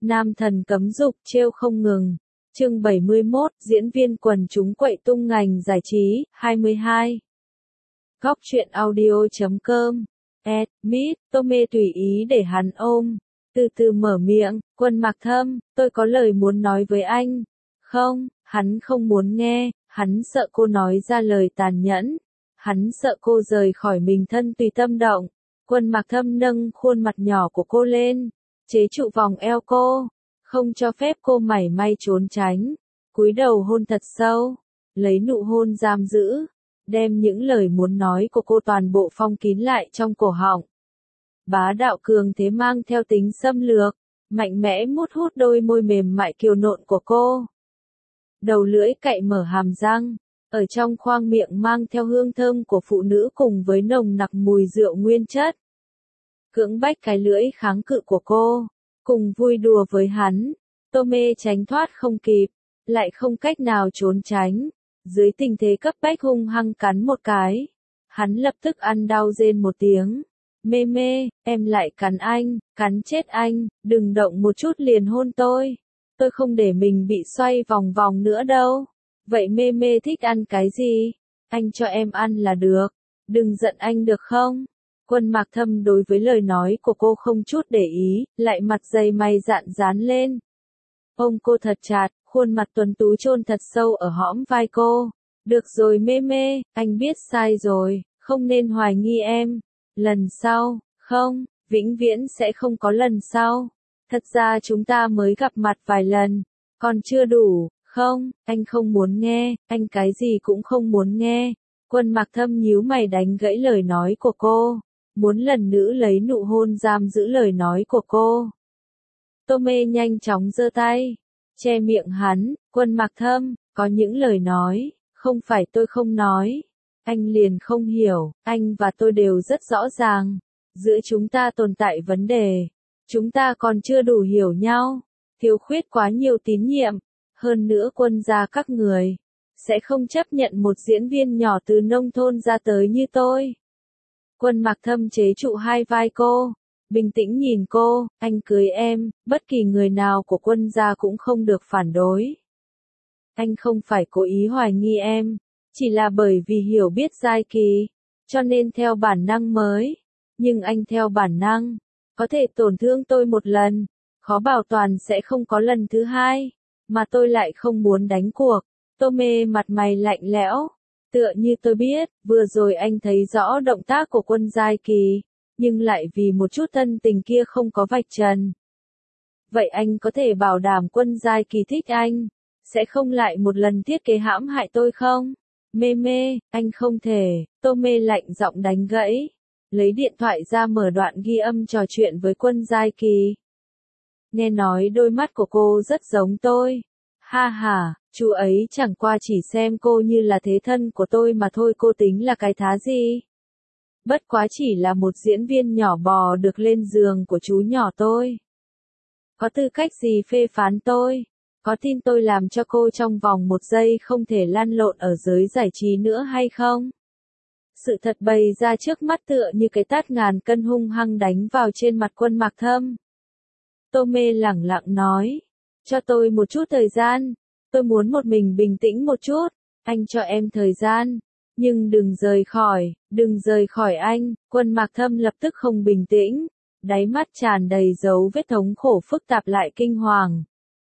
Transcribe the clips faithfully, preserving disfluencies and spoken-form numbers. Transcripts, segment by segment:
Nam thần cấm dục trêu không ngừng. Chương bảy mươi mốt, diễn viên quần chúng quậy tung ngành giải trí, hai mươi hai. Góc truyện audio chấm com. Ed, Mít, Tome tùy ý để hắn ôm. Từ từ mở miệng, Quân Mạc Thâm, tôi có lời muốn nói với anh. Không, hắn không muốn nghe, hắn sợ cô nói ra lời tàn nhẫn. Hắn sợ cô rời khỏi mình thân tùy tâm động. Quân Mạc Thâm nâng khuôn mặt nhỏ của cô lên, chế trụ vòng eo cô, không cho phép cô mảy may trốn tránh, cúi đầu hôn thật sâu, lấy nụ hôn giam giữ, đem những lời muốn nói của cô toàn bộ phong kín lại trong cổ họng. Bá đạo cường thế mang theo tính xâm lược, mạnh mẽ mút hút đôi môi mềm mại kiều nộn của cô. Đầu lưỡi cạy mở hàm răng, ở trong khoang miệng mang theo hương thơm của phụ nữ cùng với nồng nặc mùi rượu nguyên chất. Cưỡng bách cái lưỡi kháng cự của cô, cùng vui đùa với hắn, Tome tránh thoát không kịp, lại không cách nào trốn tránh, dưới tình thế cấp bách hung hăng cắn một cái. Hắn lập tức ăn đau rên một tiếng, mê mê, em lại cắn anh, cắn chết anh, đừng động một chút liền hôn tôi, tôi không để mình bị xoay vòng vòng nữa đâu. Vậy mê mê thích ăn cái gì? Anh cho em ăn là được, đừng giận anh được không? Quân Mạc Thâm đối với lời nói của cô không chút để ý, lại mặt dày mày dạn dán lên. Ôm cô thật chặt, khuôn mặt tuấn tú chôn thật sâu ở hõm vai cô. Được rồi mê mê, anh biết sai rồi, không nên hoài nghi em. Lần sau, không, vĩnh viễn sẽ không có lần sau. Thật ra chúng ta mới gặp mặt vài lần, còn chưa đủ, không, anh không muốn nghe, anh cái gì cũng không muốn nghe. Quân Mạc Thâm nhíu mày đánh gãy lời nói của cô, muốn lần nữa lấy nụ hôn giam giữ lời nói của cô. Tome nhanh chóng giơ tay, che miệng hắn, Quân Mạc Thâm, có những lời nói, không phải tôi không nói. Anh liền không hiểu, anh và tôi đều rất rõ ràng. Giữa chúng ta tồn tại vấn đề. Chúng ta còn chưa đủ hiểu nhau. Thiếu khuyết quá nhiều tín nhiệm. Hơn nữa Quân gia các người sẽ không chấp nhận một diễn viên nhỏ từ nông thôn ra tới như tôi. Quân Mạc Thâm chế trụ hai vai cô, bình tĩnh nhìn cô, anh cưới em, bất kỳ người nào của Quân gia cũng không được phản đối. Anh không phải cố ý hoài nghi em, chỉ là bởi vì hiểu biết giai kỳ, cho nên theo bản năng mới. Nhưng anh theo bản năng, có thể tổn thương tôi một lần, khó bảo toàn sẽ không có lần thứ hai, mà tôi lại không muốn đánh cuộc. Tome mặt mày lạnh lẽo, tựa như tôi biết, vừa rồi anh thấy rõ động tác của Quân giai kỳ, nhưng lại vì một chút thân tình kia không có vạch trần. Vậy anh có thể bảo đảm Quân giai kỳ thích anh, sẽ không lại một lần thiết kế hãm hại tôi không? Mê mê, anh không thể, Tome lạnh giọng đánh gãy, lấy điện thoại ra mở đoạn ghi âm trò chuyện với Quân giai kỳ. Nghe nói đôi mắt của cô rất giống tôi. Ha ha, chú ấy chẳng qua chỉ xem cô như là thế thân của tôi mà thôi, cô tính là cái thá gì? Bất quá chỉ là một diễn viên nhỏ bò được lên giường của chú nhỏ tôi. Có tư cách gì phê phán tôi? Có tin tôi làm cho cô trong vòng một giây không thể lăn lộn ở giới giải trí nữa hay không? Sự thật bày ra trước mắt tựa như cái tát ngàn cân hung hăng đánh vào trên mặt Quân Mạc Thâm. Tome lẳng lặng nói, cho tôi một chút thời gian, tôi muốn một mình bình tĩnh một chút, anh cho em thời gian, nhưng đừng rời khỏi, đừng rời khỏi anh. Quân Mạc Thâm lập tức không bình tĩnh, đáy mắt tràn đầy dấu vết thống khổ phức tạp lại kinh hoàng.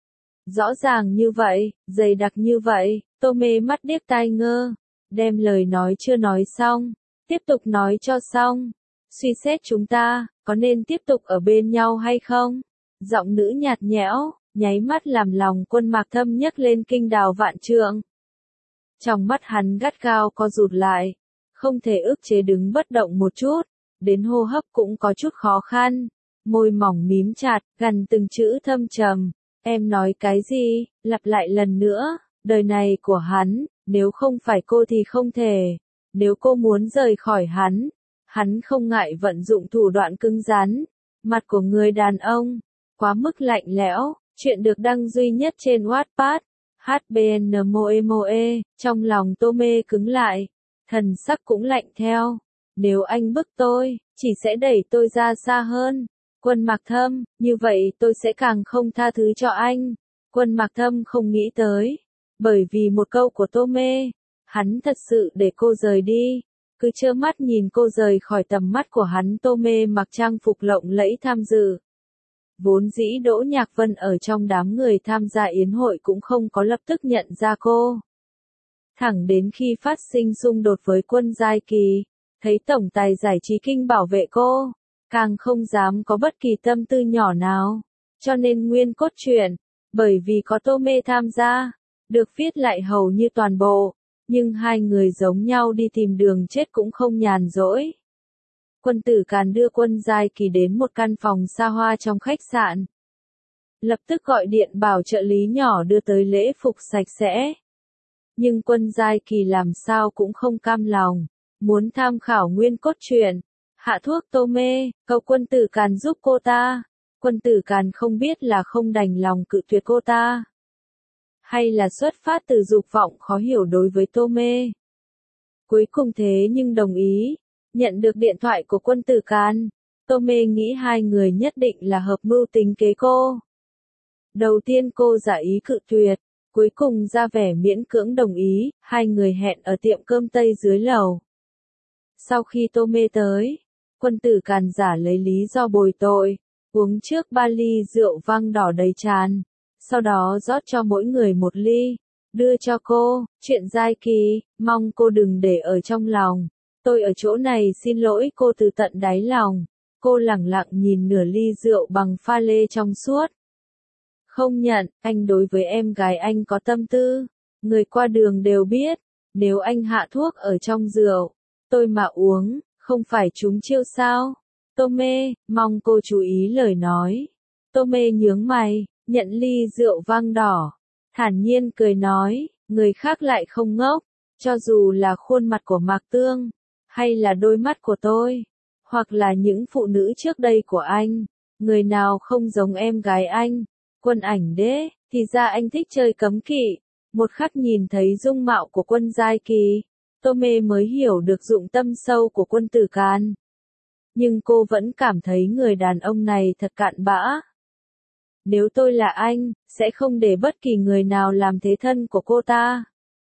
Rõ ràng như vậy, dày đặc như vậy, Tome mắt điếc tai ngơ, đem lời nói chưa nói xong, tiếp tục nói cho xong. Suy xét chúng ta, có nên tiếp tục ở bên nhau hay không? Giọng nữ nhạt nhẽo, nháy mắt làm lòng Quân Mạc Thâm nhấc lên kinh đào vạn trượng. Trong mắt hắn gắt gao co rụt lại, không thể ức chế đứng bất động một chút, đến hô hấp cũng có chút khó khăn, môi mỏng mím chặt, gần từng chữ thâm trầm. Em nói cái gì? Lặp lại lần nữa, đời này của hắn, nếu không phải cô thì không thể. Nếu cô muốn rời khỏi hắn, hắn không ngại vận dụng thủ đoạn cứng rắn. Mặt của người đàn ông, quá mức lạnh lẽo. Chuyện được đăng duy nhất trên Wattpad. hát bê en Moe Moe, trong lòng Tome cứng lại, thần sắc cũng lạnh theo. Nếu anh bức tôi, chỉ sẽ đẩy tôi ra xa hơn. Quân Mạc Thâm, như vậy tôi sẽ càng không tha thứ cho anh. Quân Mạc Thâm không nghĩ tới, bởi vì một câu của Tô Mê, hắn thật sự để cô rời đi, cứ trơ mắt nhìn cô rời khỏi tầm mắt của hắn. Tô Mê mặc trang phục lộng lẫy tham dự. Vốn dĩ Đỗ Nhạc Vân ở trong đám người tham gia yến hội cũng không có lập tức nhận ra cô. Thẳng đến khi phát sinh xung đột với Quân Giai Kỳ, thấy tổng tài giải trí Kinh bảo vệ cô, càng không dám có bất kỳ tâm tư nhỏ nào. Cho nên nguyên cốt truyện, bởi vì có Tô Mê tham gia, được viết lại hầu như toàn bộ, nhưng hai người giống nhau đi tìm đường chết cũng không nhàn rỗi. Quân Tử Càn đưa Quân Giai Kỳ đến một căn phòng xa hoa trong khách sạn. Lập tức gọi điện bảo trợ lý nhỏ đưa tới lễ phục sạch sẽ. Nhưng Quân Giai Kỳ làm sao cũng không cam lòng, muốn tham khảo nguyên cốt truyện, hạ thuốc Tô Mê, cầu Quân Tử Càn giúp cô ta. Quân Tử Càn không biết là không đành lòng cự tuyệt cô ta, hay là xuất phát từ dục vọng khó hiểu đối với Tô Mê. Cuối cùng thế nhưng đồng ý, nhận được điện thoại của Quân Tử Càn, Tô Mê nghĩ hai người nhất định là hợp mưu tính kế cô. Đầu tiên cô giả ý cự tuyệt, cuối cùng ra vẻ miễn cưỡng đồng ý, hai người hẹn ở tiệm cơm Tây dưới lầu. Sau khi Tô Mê tới, Quân Tử Càn giả lấy lý do bồi tội, uống trước ba ly rượu vang đỏ đầy tràn, sau đó rót cho mỗi người một ly, đưa cho cô. Chuyện Giai Kỳ, mong cô đừng để ở trong lòng, tôi ở chỗ này xin lỗi cô từ tận đáy lòng. Cô lẳng lặng nhìn nửa ly rượu bằng pha lê trong suốt. Không nhận, anh đối với em gái anh có tâm tư, người qua đường đều biết, nếu anh hạ thuốc ở trong rượu, tôi mà uống, không phải trúng chiêu sao? Tô Mê, mong cô chú ý lời nói. Tô Mê nhướng mày, nhận ly rượu vang đỏ, thản nhiên cười nói, người khác lại không ngốc, cho dù là khuôn mặt của Mạc Tương, hay là đôi mắt của tôi, hoặc là những phụ nữ trước đây của anh, người nào không giống em gái anh. Quân Ảnh Đế, thì ra anh thích chơi cấm kỵ. Một khắc nhìn thấy dung mạo của Quân Giai Kỳ, Tô Mê mới hiểu được dụng tâm sâu của Quân Tử Càn. Nhưng cô vẫn cảm thấy người đàn ông này thật cạn bã. Nếu tôi là anh, sẽ không để bất kỳ người nào làm thế thân của cô ta.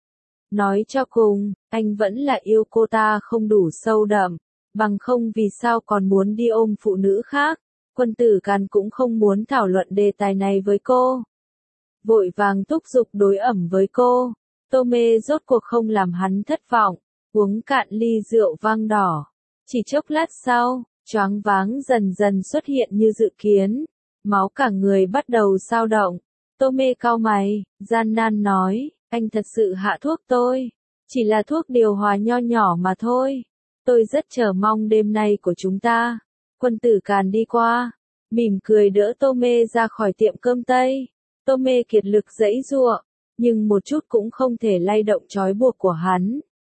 Nói cho cùng, anh vẫn là yêu cô ta không đủ sâu đậm, bằng không vì sao còn muốn đi ôm phụ nữ khác. Quân Tử Càn cũng không muốn thảo luận đề tài này với cô. Vội vàng thúc giục đối ẩm với cô. Tô Mê rốt cuộc không làm hắn thất vọng, uống cạn ly rượu vang đỏ. Chỉ chốc lát sau, choáng váng dần dần xuất hiện như dự kiến. Máu cả người bắt đầu dao động. Tô Mê cau mày, gian nan nói, anh thật sự hạ thuốc tôi. Chỉ là thuốc điều hòa nho nhỏ mà thôi. Tôi rất chờ mong đêm nay của chúng ta. Quân Tử Càn đi qua, mỉm cười đỡ Tô Mê ra khỏi tiệm cơm Tây. Tô Mê kiệt lực giãy giụa, nhưng một chút cũng không thể lay động trói buộc của hắn.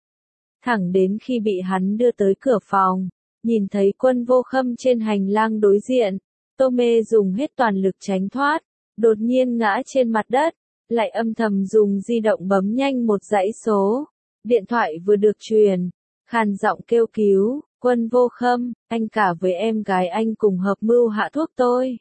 Thẳng đến khi bị hắn đưa tới cửa phòng, nhìn thấy Quân Vô Khâm trên hành lang đối diện, Tô Mê dùng hết toàn lực tránh thoát, đột nhiên ngã trên mặt đất, lại âm thầm dùng di động bấm nhanh một dãy số. Điện thoại vừa được truyền, khàn giọng kêu cứu, Quân Vô Khâm, anh cả với em gái anh cùng hợp mưu hạ thuốc tôi.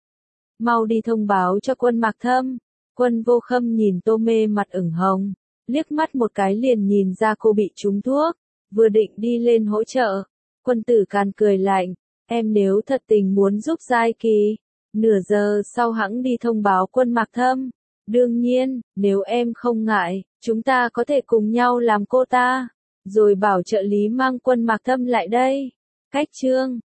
Mau đi thông báo cho Quân Mạc Thâm. Quân Vô Khâm nhìn Tô Mê mặt ửng hồng, liếc mắt một cái liền nhìn ra cô bị trúng thuốc, vừa định đi lên hỗ trợ. Quân Tử Càn cười lạnh, em nếu thật tình muốn giúp Giai Kỳ, nửa giờ sau hẵng đi thông báo Quân Mạc Thâm. Đương nhiên, nếu em không ngại, chúng ta có thể cùng nhau làm cô ta, rồi bảo trợ lý mang Quân Mạc Thâm lại đây. Cách chương